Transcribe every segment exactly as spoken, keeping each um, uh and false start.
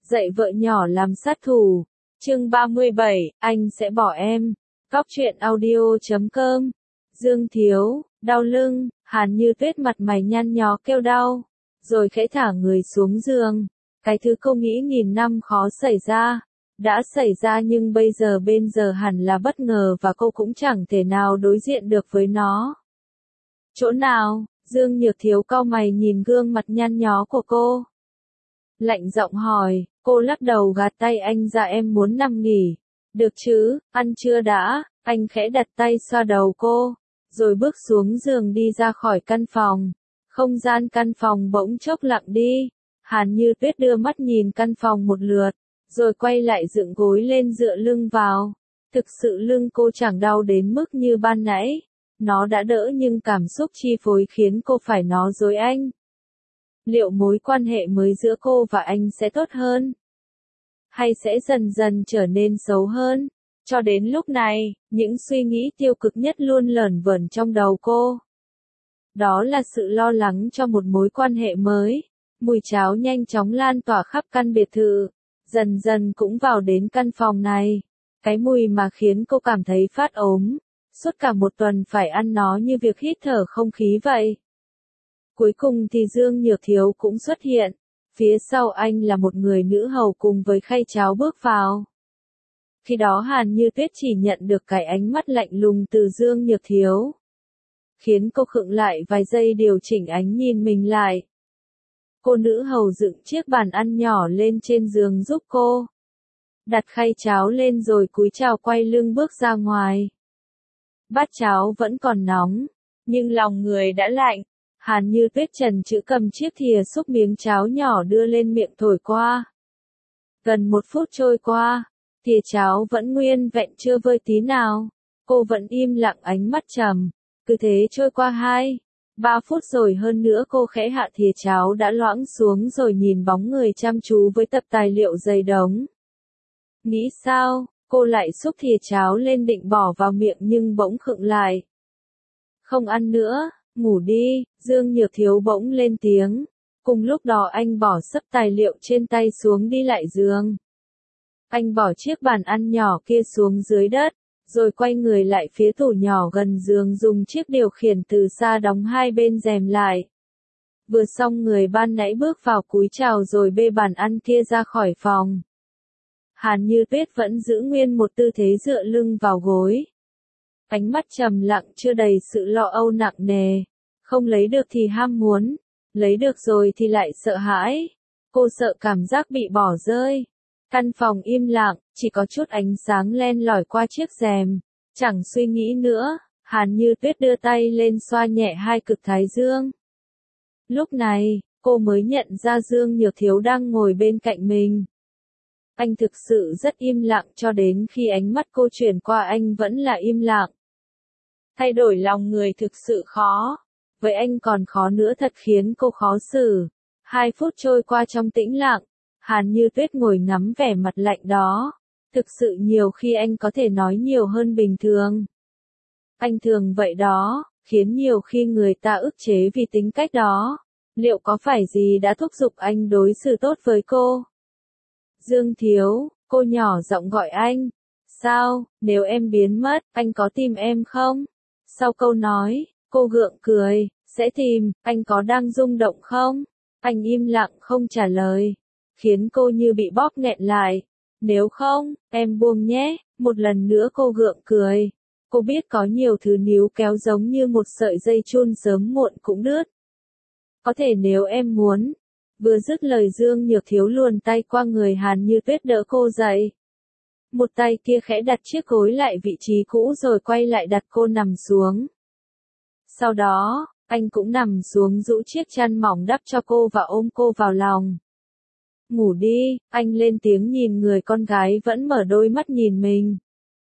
Dạy vợ nhỏ làm sát thủ. Chương ba mươi bảy, anh sẽ bỏ em. Cóc truyện audio chấm com. Dương Thiếu, đau lưng, Hàn Như Tuyết mặt mày nhăn nhó kêu đau, rồi khẽ thả người xuống giường. Cái thứ cô nghĩ nghìn năm khó xảy ra, đã xảy ra nhưng bây giờ bên giờ hẳn là bất ngờ và cô cũng chẳng thể nào đối diện được với nó. Chỗ nào? Dương Nhược Thiếu cau mày nhìn gương mặt nhăn nhó của cô. Lạnh giọng hỏi, cô lắc đầu gạt tay anh ra, em muốn nằm nghỉ. Được chứ, ăn chưa đã, anh khẽ đặt tay xoa đầu cô, rồi bước xuống giường đi ra khỏi căn phòng. Không gian căn phòng bỗng chốc lặng đi. Hàn Như Tuyết đưa mắt nhìn căn phòng một lượt, rồi quay lại dựng gối lên dựa lưng vào. Thực sự lưng cô chẳng đau đến mức như ban nãy. Nó đã đỡ nhưng cảm xúc chi phối khiến cô phải nói dối anh. Liệu mối quan hệ mới giữa cô và anh sẽ tốt hơn? Hay sẽ dần dần trở nên xấu hơn? Cho đến lúc này, những suy nghĩ tiêu cực nhất luôn lởn vởn trong đầu cô. Đó là sự lo lắng cho một mối quan hệ mới. Mùi cháo nhanh chóng lan tỏa khắp căn biệt thự, dần dần cũng vào đến căn phòng này. Cái mùi mà khiến cô cảm thấy phát ốm, suốt cả một tuần phải ăn nó như việc hít thở không khí vậy. Cuối cùng thì Dương Nhược Thiếu cũng xuất hiện. Phía sau anh là một người nữ hầu cùng với khay cháo bước vào. Khi đó Hàn Như Tuyết chỉ nhận được cái ánh mắt lạnh lùng từ Dương Nhược Thiếu, khiến cô khựng lại vài giây điều chỉnh ánh nhìn mình lại. Cô nữ hầu dựng chiếc bàn ăn nhỏ lên trên giường giúp cô, đặt khay cháo lên rồi cúi chào quay lưng bước ra ngoài. Bát cháo vẫn còn nóng, nhưng lòng người đã lạnh. Hàn Như Tuyết chần chừ cầm chiếc thìa xúc miếng cháo nhỏ đưa lên miệng thổi qua. Gần một phút trôi qua, thìa cháo vẫn nguyên vẹn chưa vơi tí nào. Cô vẫn im lặng, ánh mắt trầm. Cứ thế trôi qua hai, ba phút rồi hơn nữa cô khẽ hạ thìa cháo đã loãng xuống rồi nhìn bóng người chăm chú với tập tài liệu dày đống. Nghĩ sao, cô lại xúc thìa cháo lên định bỏ vào miệng nhưng bỗng khựng lại. Không ăn nữa. Ngủ đi, Dương Nhược Thiếu bỗng lên tiếng. Cùng lúc đó anh bỏ sấp tài liệu trên tay xuống đi lại giường. Anh bỏ chiếc bàn ăn nhỏ kia xuống dưới đất, rồi quay người lại phía tủ nhỏ gần giường dùng chiếc điều khiển từ xa đóng hai bên rèm lại. Vừa xong người ban nãy bước vào cúi chào rồi bê bàn ăn kia ra khỏi phòng. Hàn Như Tuyết vẫn giữ nguyên một tư thế dựa lưng vào gối. Ánh mắt trầm lặng chưa đầy sự lo âu nặng nề. Không lấy được thì ham muốn, lấy được rồi thì lại sợ hãi. Cô sợ cảm giác bị bỏ rơi. Căn phòng im lặng, chỉ có chút ánh sáng len lỏi qua chiếc rèm. Chẳng suy nghĩ nữa, Hàn Như Tuyết đưa tay lên xoa nhẹ hai cực thái dương. Lúc này, cô mới nhận ra Dương Nhược Thiếu đang ngồi bên cạnh mình. Anh thực sự rất im lặng cho đến khi ánh mắt cô chuyển qua anh vẫn là im lặng. Thay đổi lòng người thực sự khó. Với anh còn khó nữa thật khiến cô khó xử. Hai phút trôi qua trong tĩnh lặng. Hàn Như Tuyết ngồi ngắm vẻ mặt lạnh đó. Thực sự nhiều khi anh có thể nói nhiều hơn bình thường. Anh thường vậy đó, khiến nhiều khi người ta ức chế vì tính cách đó. Liệu có phải gì đã thúc giục anh đối xử tốt với cô? Dương Thiếu, cô nhỏ giọng gọi anh. Sao, nếu em biến mất, anh có tìm em không? Sau câu nói, cô gượng cười. Sẽ tìm, anh có đang rung động không? Anh im lặng không trả lời, khiến cô như bị bóp nghẹn lại. Nếu không, em buông nhé. Một lần nữa cô gượng cười. Cô biết có nhiều thứ níu kéo giống như một sợi dây chun sớm muộn cũng đứt. Có thể nếu em muốn. Vừa dứt lời Dương Nhược Thiếu luồn tay qua người Hàn Như Tuyết đỡ cô dậy. Một tay kia khẽ đặt chiếc gối lại vị trí cũ rồi quay lại đặt cô nằm xuống. Sau đó, anh cũng nằm xuống rũ chiếc chăn mỏng đắp cho cô và ôm cô vào lòng. Ngủ đi, anh lên tiếng nhìn người con gái vẫn mở đôi mắt nhìn mình.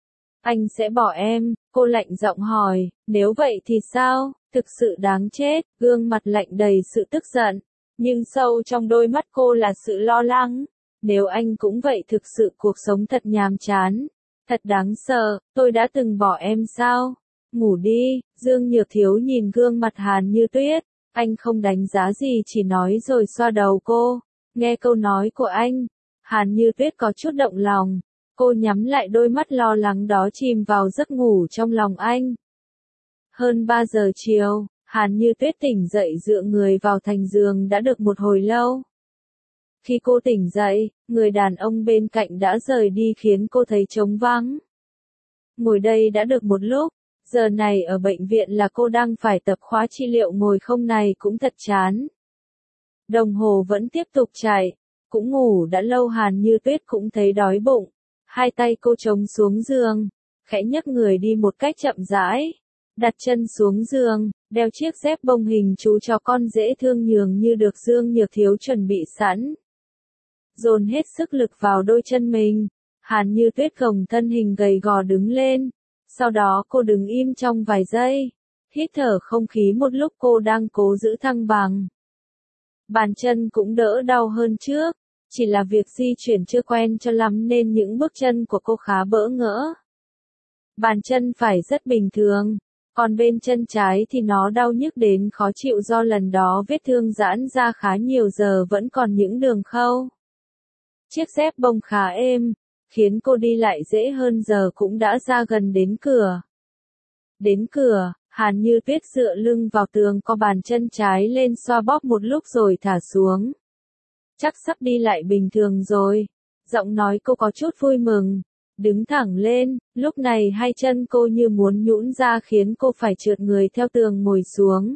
Anh sẽ bỏ em, cô lạnh giọng hỏi, nếu vậy thì sao, thực sự đáng chết, gương mặt lạnh đầy sự tức giận. Nhưng sâu trong đôi mắt cô là sự lo lắng. Nếu anh cũng vậy thực sự cuộc sống thật nhàm chán. Thật đáng sợ, tôi đã từng bỏ em sao? Ngủ đi, Dương Nhược Thiếu nhìn gương mặt Hàn Như Tuyết. Anh không đánh giá gì chỉ nói rồi xoa đầu cô. Nghe câu nói của anh, Hàn Như Tuyết có chút động lòng, cô nhắm lại đôi mắt lo lắng đó chìm vào giấc ngủ trong lòng anh. Hơn ba giờ chiều, Hàn Như Tuyết tỉnh dậy dựa người vào thành giường đã được một hồi lâu. Khi cô tỉnh dậy, người đàn ông bên cạnh đã rời đi khiến cô thấy trống vắng. Ngồi đây đã được một lúc, giờ này ở bệnh viện là cô đang phải tập khóa trị liệu, ngồi không này cũng thật chán. Đồng hồ vẫn tiếp tục chạy, cũng ngủ đã lâu. Hàn Như Tuyết cũng thấy đói bụng, hai tay cô chống xuống giường, khẽ nhấc người đi một cách chậm rãi, đặt chân xuống giường, đeo chiếc dép bông hình chú chó con dễ thương nhường như được Dương Nhược Thiếu chuẩn bị sẵn. Dồn hết sức lực vào đôi chân mình, Hàn Như Tuyết gồng thân hình gầy gò đứng lên, sau đó cô đứng im trong vài giây, hít thở không khí một lúc. Cô đang cố giữ thăng bằng. Bàn chân cũng đỡ đau hơn trước, chỉ là việc di chuyển chưa quen cho lắm nên những bước chân của cô khá bỡ ngỡ. Bàn chân phải rất bình thường, còn bên chân trái thì nó đau nhức đến khó chịu do lần đó vết thương giãn ra khá nhiều, giờ vẫn còn những đường khâu. Chiếc dép bông khá êm, khiến cô đi lại dễ hơn. Giờ cũng đã ra gần đến cửa. Đến cửa, Hàn Như Tuyết dựa lưng vào tường, co bàn chân trái lên xoa bóp một lúc rồi thả xuống. Chắc sắp đi lại bình thường rồi. Giọng nói cô có chút vui mừng. Đứng thẳng lên, lúc này hai chân cô như muốn nhũn ra khiến cô phải trượt người theo tường ngồi xuống.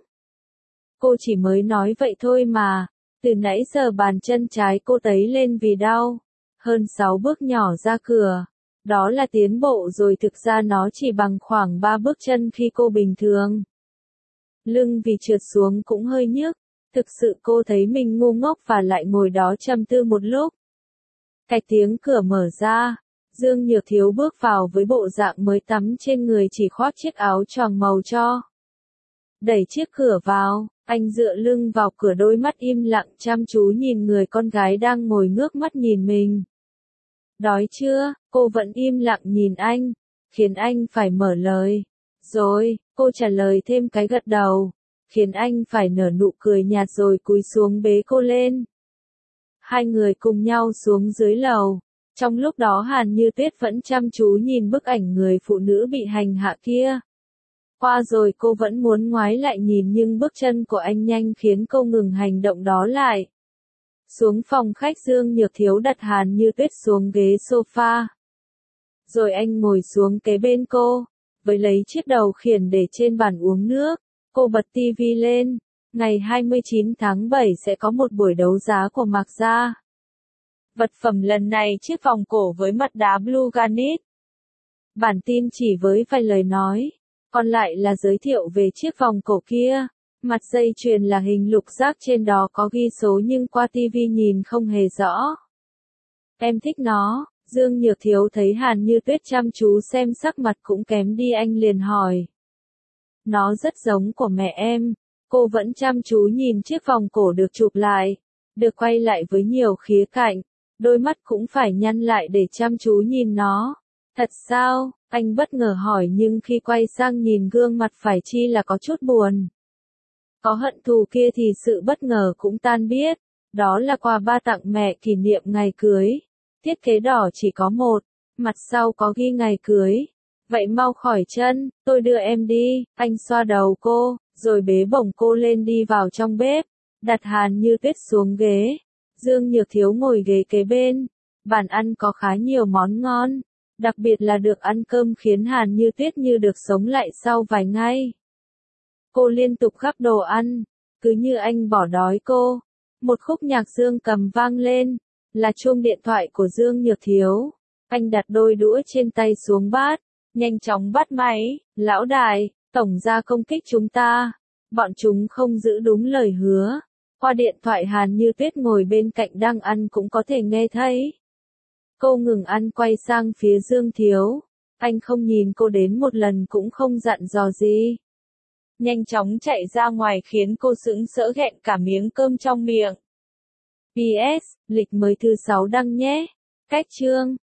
Cô chỉ mới nói vậy thôi mà, từ nãy giờ bàn chân trái cô tấy lên vì đau. Hơn sáu bước nhỏ ra cửa. Đó là tiến bộ rồi, thực ra nó chỉ bằng khoảng ba bước chân khi cô bình thường. Lưng vì trượt xuống cũng hơi nhức, thực sự cô thấy mình ngu ngốc và lại ngồi đó trầm tư một lúc. Cạch tiếng cửa mở ra, Dương Nhược Thiếu bước vào với bộ dạng mới tắm trên người, chỉ khoác chiếc áo choàng màu cho. Đẩy chiếc cửa vào, anh dựa lưng vào cửa, đôi mắt im lặng chăm chú nhìn người con gái đang ngồi ngước mắt nhìn mình. Đói chưa? Cô vẫn im lặng nhìn anh, khiến anh phải mở lời. Rồi, cô trả lời thêm cái gật đầu, khiến anh phải nở nụ cười nhạt rồi cúi xuống bế cô lên. Hai người cùng nhau xuống dưới lầu. Trong lúc đó Hàn Như Tuyết vẫn chăm chú nhìn bức ảnh người phụ nữ bị hành hạ kia. Qua rồi cô vẫn muốn ngoái lại nhìn nhưng bước chân của anh nhanh khiến cô ngừng hành động đó lại. Xuống phòng khách, Dương Nhược Thiếu đặt Hàn Như Tuyết xuống ghế sofa. Rồi anh ngồi xuống kế bên cô, với lấy chiếc đầu khiển để trên bàn uống nước. Cô bật tivi lên. Ngày hai mươi chín tháng bảy sẽ có một buổi đấu giá của Mạc Gia. Vật phẩm lần này chiếc vòng cổ với mặt đá Blue Garnet. Bản tin chỉ với vài lời nói, còn lại là giới thiệu về chiếc vòng cổ kia. Mặt dây chuyền là hình lục giác, trên đó có ghi số nhưng qua tivi nhìn không hề rõ. Em thích nó. Dương Nhược Thiếu thấy Hàn Như Tuyết chăm chú xem, sắc mặt cũng kém đi, anh liền hỏi. Nó rất giống của mẹ em. Cô vẫn chăm chú nhìn chiếc vòng cổ được chụp lại, được quay lại với nhiều khía cạnh, đôi mắt cũng phải nhăn lại để chăm chú nhìn nó. Thật sao? Anh bất ngờ hỏi, nhưng khi quay sang nhìn gương mặt phải chi là có chút buồn. Có hận thù kia thì sự bất ngờ cũng tan biết. Đó là quà ba tặng mẹ kỷ niệm ngày cưới. Thiết kế đỏ chỉ có một, mặt sau có ghi ngày cưới. Vậy mau khỏi chân, tôi đưa em đi. Anh xoa đầu cô, rồi bế bổng cô lên đi vào trong bếp, đặt Hàn Như Tuyết xuống ghế. Dương Nhược Thiếu ngồi ghế kế bên. Bàn ăn có khá nhiều món ngon, đặc biệt là được ăn cơm khiến Hàn Như Tuyết như được sống lại sau vài ngày. Cô liên tục gắp đồ ăn, cứ như anh bỏ đói cô. Một khúc nhạc Dương cầm vang lên, là chuông điện thoại của Dương Nhược Thiếu. Anh đặt đôi đũa trên tay xuống bát, nhanh chóng bắt máy. Lão đại, tổng gia công kích chúng ta. Bọn chúng không giữ đúng lời hứa. Qua điện thoại Hàn Như Tuyết ngồi bên cạnh đang ăn cũng có thể nghe thấy. Cô ngừng ăn quay sang phía Dương Thiếu. Anh không nhìn cô đến một lần, cũng không dặn dò gì. Nhanh chóng chạy ra ngoài khiến cô sững sỡ nghẹn cả miếng cơm trong miệng. pê ét, lịch mới thứ sáu đăng nhé. Cách chương.